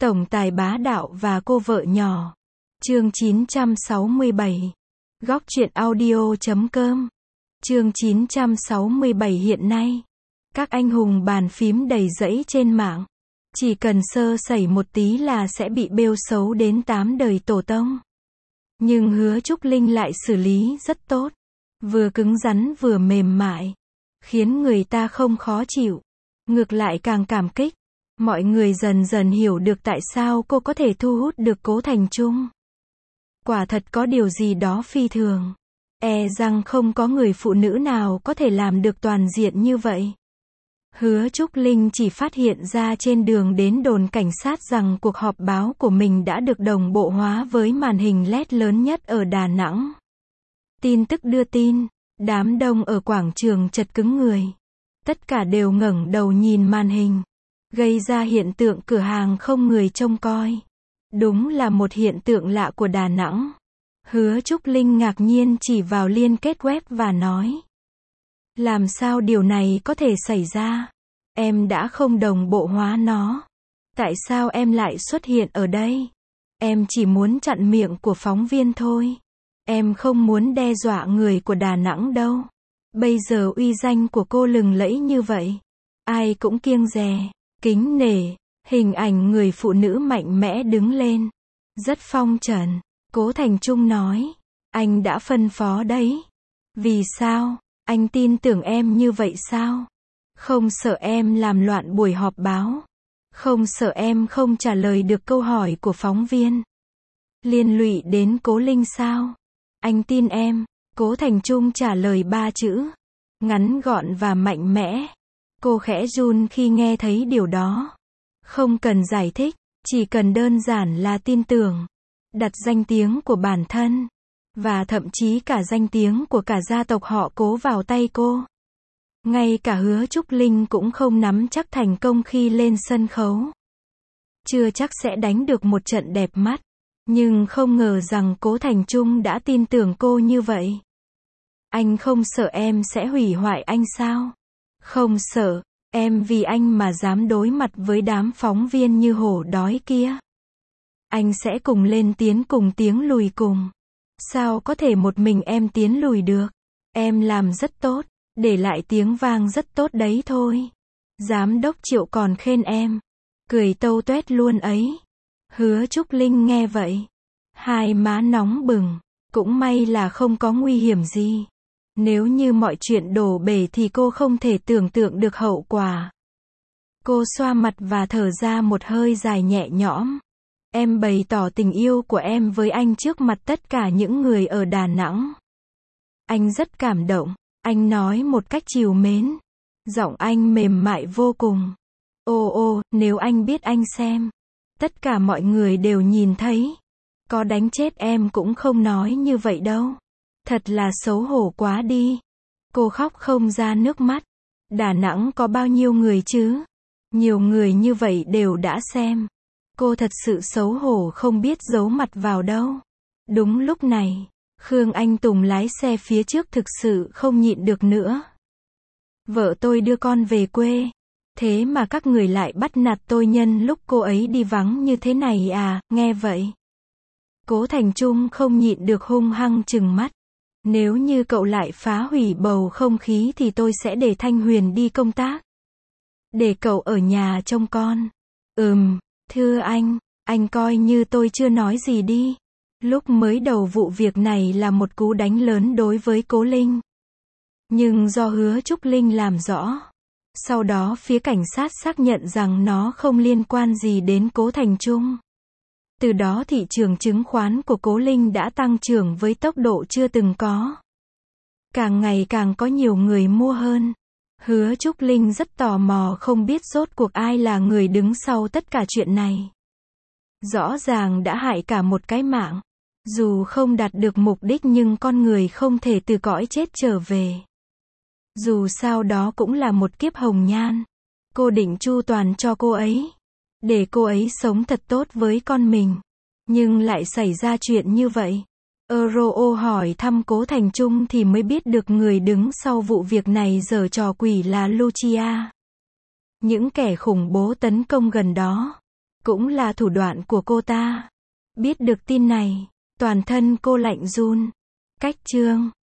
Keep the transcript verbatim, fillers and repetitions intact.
Tổng tài bá đạo và cô vợ nhỏ. Chương chín trăm sáu mươi bảy. Góc truyện audio chấm com. Chương chín trăm sáu mươi bảy hiện nay, các anh hùng bàn phím đầy rẫy trên mạng. Chỉ cần sơ sẩy một tí là sẽ bị bêu xấu đến tám đời tổ tông. Nhưng Hứa Trúc Linh lại xử lý rất tốt. Vừa cứng rắn vừa mềm mại. Khiến người ta không khó chịu. Ngược lại càng cảm kích. Mọi người dần dần hiểu được tại sao cô có thể thu hút được Cố Thành Trung. Quả thật có điều gì đó phi thường. E rằng không có người phụ nữ nào có thể làm được toàn diện như vậy. Hứa Trúc Linh chỉ phát hiện ra trên đường đến đồn cảnh sát rằng cuộc họp báo của mình đã được đồng bộ hóa với màn hình led lớn nhất ở Đà Nẵng. Tin tức đưa tin, đám đông ở quảng trường chật cứng người. Tất cả đều ngẩng đầu nhìn màn hình, gây ra hiện tượng cửa hàng không người trông coi. Đúng là một hiện tượng lạ của Đà Nẵng. Hứa Trúc Linh ngạc nhiên chỉ vào liên kết web và nói: làm sao điều này có thể xảy ra? Em đã không đồng bộ hóa nó. Tại sao em lại xuất hiện ở đây? Em chỉ muốn chặn miệng của phóng viên thôi. Em không muốn đe dọa người của Đà Nẵng đâu. Bây giờ uy danh của cô lừng lẫy như vậy, ai cũng kiêng dè, kính nể. Hình ảnh người phụ nữ mạnh mẽ đứng lên, rất phong trần. Cố Thành Trung nói: anh đã phân phó đấy. Vì sao? Anh tin tưởng em như vậy sao? Không sợ em làm loạn buổi họp báo? Không sợ em không trả lời được câu hỏi của phóng viên? Liên lụy đến Cố Linh sao? Anh tin em. Cố Thành Trung trả lời ba chữ, ngắn gọn và mạnh mẽ. Cô khẽ run khi nghe thấy điều đó. Không cần giải thích, chỉ cần đơn giản là tin tưởng, đặt danh tiếng của bản thân, và thậm chí cả danh tiếng của cả gia tộc họ Cố vào tay cô. Ngay cả Hứa Trúc Linh cũng không nắm chắc thành công khi lên sân khấu. Chưa chắc sẽ đánh được một trận đẹp mắt, nhưng không ngờ rằng Cố Thành Trung đã tin tưởng cô như vậy. Anh không sợ em sẽ hủy hoại anh sao? Không sợ. Em vì anh mà dám đối mặt với đám phóng viên như hổ đói kia. Anh sẽ cùng lên tiến cùng tiếng lùi cùng. Sao có thể một mình em tiến lùi được? Em làm rất tốt, để lại tiếng vang rất tốt đấy thôi. Giám đốc Triệu còn khen em. Cười tâu tuét luôn ấy. Hứa Trúc Linh nghe vậy, hai má nóng bừng. Cũng may là không có nguy hiểm gì. Nếu như mọi chuyện đổ bể thì cô không thể tưởng tượng được hậu quả. Cô xoa mặt và thở ra một hơi dài nhẹ nhõm. Em bày tỏ tình yêu của em với anh trước mặt tất cả những người ở Đà Nẵng. Anh rất cảm động. Anh nói một cách trìu mến. Giọng anh mềm mại vô cùng. Ô ô, nếu anh biết anh xem. Tất cả mọi người đều nhìn thấy. Có đánh chết em cũng không nói như vậy đâu. Thật là xấu hổ quá đi. Cô khóc không ra nước mắt. Đà Nẵng có bao nhiêu người chứ? Nhiều người như vậy đều đã xem. Cô thật sự xấu hổ không biết giấu mặt vào đâu. Đúng lúc này, Khương Anh Tùng lái xe phía trước thực sự không nhịn được nữa. Vợ tôi đưa con về quê. Thế mà các người lại bắt nạt tôi nhân lúc cô ấy đi vắng như thế này à? Nghe vậy, Cố Thành Trung không nhịn được hung hăng trừng mắt. Nếu như cậu lại phá hủy bầu không khí thì tôi sẽ để Thanh Huyền đi công tác. Để cậu ở nhà trông con. Ừm, thưa anh, anh coi như tôi chưa nói gì đi. Lúc mới đầu vụ việc này là một cú đánh lớn đối với Cố Linh. Nhưng do Hứa Trúc Linh làm rõ. Sau đó phía cảnh sát xác nhận rằng nó không liên quan gì đến Cố Thành Trung. Từ đó thị trường chứng khoán của Cố Linh đã tăng trưởng với tốc độ chưa từng có. Càng ngày càng có nhiều người mua hơn. Hứa Trúc Linh rất tò mò không biết rốt cuộc ai là người đứng sau tất cả chuyện này. Rõ ràng đã hại cả một cái mạng. Dù không đạt được mục đích nhưng con người không thể từ cõi chết trở về. Dù sao đó cũng là một kiếp hồng nhan. Cô định chu toàn cho cô ấy. Để cô ấy sống thật tốt với con mình. Nhưng lại xảy ra chuyện như vậy. Euro hỏi thăm Cố Thành Trung thì mới biết được người đứng sau vụ việc này giở trò quỷ là Lucia. Những kẻ khủng bố tấn công gần đó Cũng là thủ đoạn của cô ta. Biết được tin này, toàn thân cô lạnh run. Cách chương